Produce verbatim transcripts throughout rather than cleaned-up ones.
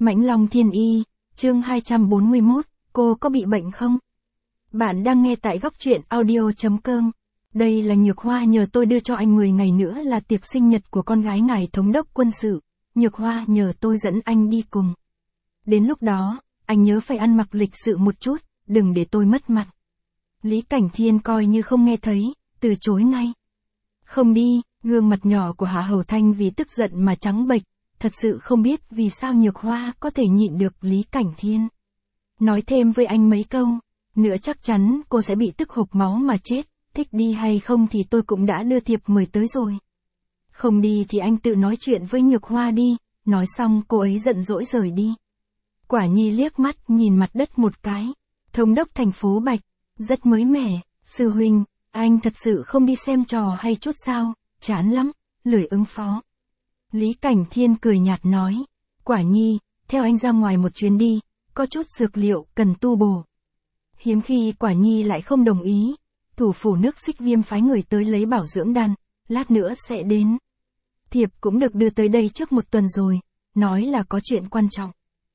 Mãnh Long Thiên Y, chương hai trăm bốn mươi mốt, cô có bị bệnh không? Bạn đang nghe tại góc truyện audio.com. Đây là Nhược Hoa nhờ tôi đưa cho anh mười ngày nữa là tiệc sinh nhật của con gái ngài thống đốc quân sự. Nhược Hoa nhờ tôi dẫn anh đi cùng. Đến lúc đó, anh nhớ phải ăn mặc lịch sự một chút, đừng để tôi mất mặt. Lý Cảnh Thiên coi như không nghe thấy, từ chối ngay. Không đi, gương mặt nhỏ của Hạ Hầu Thanh vì tức giận mà trắng bệch, thật sự không biết vì sao Nhược Hoa có thể nhịn được Lý Cảnh Thiên. Nói thêm với anh mấy câu, nữa chắc chắn cô sẽ bị tức hộc máu mà chết, thích đi hay không thì tôi cũng đã đưa thiệp mời tới rồi. Không đi thì anh tự nói chuyện với Nhược Hoa đi, nói xong cô ấy giận dỗi rời đi. Quả Nhi liếc mắt nhìn mặt đất một cái, thống đốc thành phố Bạch, rất mới mẻ, sư huynh, anh thật sự không đi xem trò hay chút sao, chán lắm, lười ứng phó. Lý Cảnh Thiên cười nhạt nói, Quả Nhi, theo anh ra ngoài một chuyến đi, có chút dược liệu cần tu bổ. Hiếm khi Quả Nhi lại không đồng ý, thủ phủ nước Xích Viêm phái người tới lấy bảo dưỡng đan, lát nữa sẽ đến. Thiệp cũng được đưa tới đây trước một tuần rồi, nói là có chuyện quan trọng.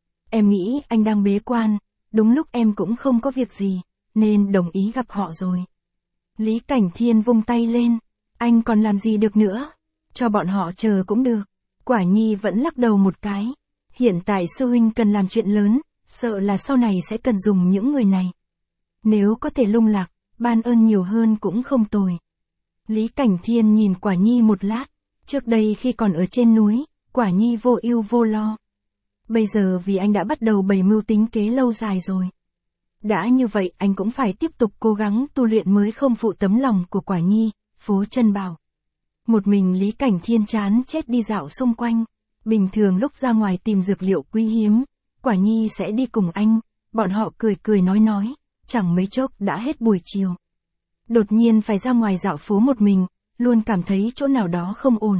Em nghĩ anh đang bế quan, đúng lúc em cũng không có việc gì, nên đồng ý gặp họ rồi. Lý Cảnh Thiên vung tay lên, anh còn làm gì được nữa, cho bọn họ chờ cũng được. Quả Nhi vẫn lắc đầu một cái, hiện tại sư huynh cần làm chuyện lớn, sợ là sau này sẽ cần dùng những người này. Nếu có thể lung lạc, ban ơn nhiều hơn cũng không tồi. Lý Cảnh Thiên nhìn Quả Nhi một lát, trước đây khi còn ở trên núi, Quả Nhi vô ưu vô lo. Bây giờ vì anh đã bắt đầu bày mưu tính kế lâu dài rồi. Đã như vậy anh cũng phải tiếp tục cố gắng tu luyện mới không phụ tấm lòng của Quả Nhi, Phố Chân bảo. Một mình Lý Cảnh Thiên chán chết đi dạo xung quanh, bình thường lúc ra ngoài tìm dược liệu quý hiếm, Quả Nhi sẽ đi cùng anh, bọn họ cười cười nói nói, chẳng mấy chốc đã hết buổi chiều. Đột nhiên phải ra ngoài dạo phố một mình, luôn cảm thấy chỗ nào đó không ổn.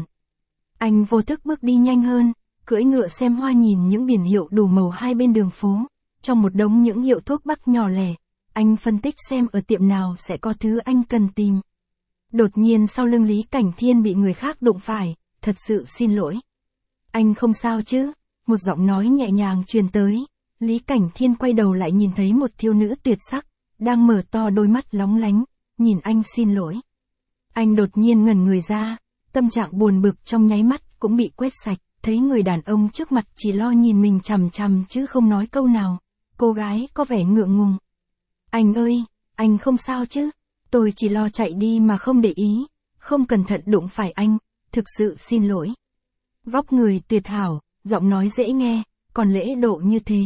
Anh vô thức bước đi nhanh hơn, cưỡi ngựa xem hoa nhìn những biển hiệu đủ màu hai bên đường phố, trong một đống những hiệu thuốc bắc nhỏ lẻ, anh phân tích xem ở tiệm nào sẽ có thứ anh cần tìm. Đột nhiên sau lưng Lý Cảnh Thiên bị người khác đụng phải, thật sự xin lỗi. Anh không sao chứ? Một giọng nói nhẹ nhàng truyền tới, Lý Cảnh Thiên quay đầu lại nhìn thấy một thiếu nữ tuyệt sắc, đang mở to đôi mắt lóng lánh, nhìn anh xin lỗi. Anh đột nhiên ngẩn người ra, tâm trạng buồn bực trong nháy mắt cũng bị quét sạch, thấy người đàn ông trước mặt chỉ lo nhìn mình chằm chằm chứ không nói câu nào, cô gái có vẻ ngượng ngùng. Anh ơi, anh không sao chứ? Tôi chỉ lo chạy đi mà không để ý, không cẩn thận đụng phải anh, thực sự xin lỗi. Vóc người tuyệt hảo, giọng nói dễ nghe, còn lễ độ như thế.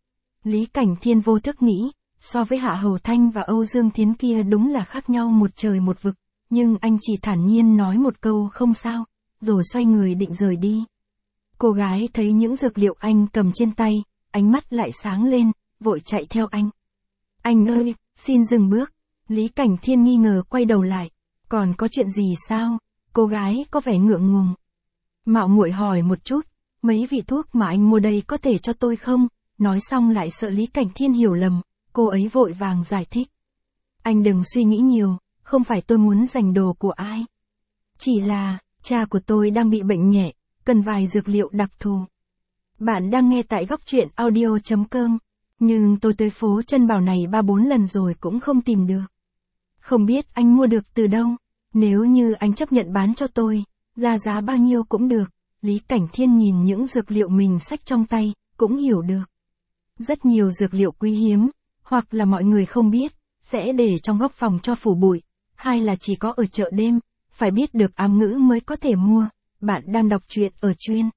Lý Cảnh Thiên vô thức nghĩ, so với Hạ Hầu Thanh và Âu Dương Thiến kia đúng là khác nhau một trời một vực, nhưng anh chỉ thản nhiên nói một câu không sao, rồi xoay người định rời đi. Cô gái thấy những dược liệu anh cầm trên tay, ánh mắt lại sáng lên, vội chạy theo anh. Anh ơi, xin dừng bước. Lý Cảnh Thiên nghi ngờ quay đầu lại, còn có chuyện gì sao? Cô gái có vẻ ngượng ngùng. Mạo muội hỏi một chút, mấy vị thuốc mà anh mua đây có thể cho tôi không? Nói xong lại sợ Lý Cảnh Thiên hiểu lầm, cô ấy vội vàng giải thích. Anh đừng suy nghĩ nhiều, không phải tôi muốn giành đồ của ai. Chỉ là, cha của tôi đang bị bệnh nhẹ, cần vài dược liệu đặc thù. Bạn đang nghe tại góc truyện audio.com, nhưng tôi tới Phố Chân Bảo này ba bốn lần rồi cũng không tìm được. Không biết anh mua được từ đâu, nếu như anh chấp nhận bán cho tôi, ra giá bao nhiêu cũng được. Lý Cảnh Thiên nhìn những dược liệu mình xách trong tay, cũng hiểu được. Rất nhiều dược liệu quý hiếm, hoặc là mọi người không biết, sẽ để trong góc phòng cho phủ bụi, hay là chỉ có ở chợ đêm, phải biết được ám ngữ mới có thể mua. Bạn đang đọc truyện ở chuyên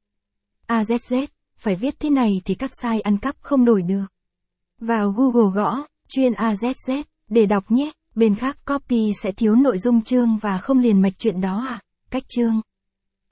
a zét zét, phải viết thế này thì các site ăn cắp không đổi được. Vào Google gõ, chuyên a zét zét, để đọc nhé, bên khác copy sẽ thiếu nội dung chương và không liền mạch chuyện đó à, cách chương.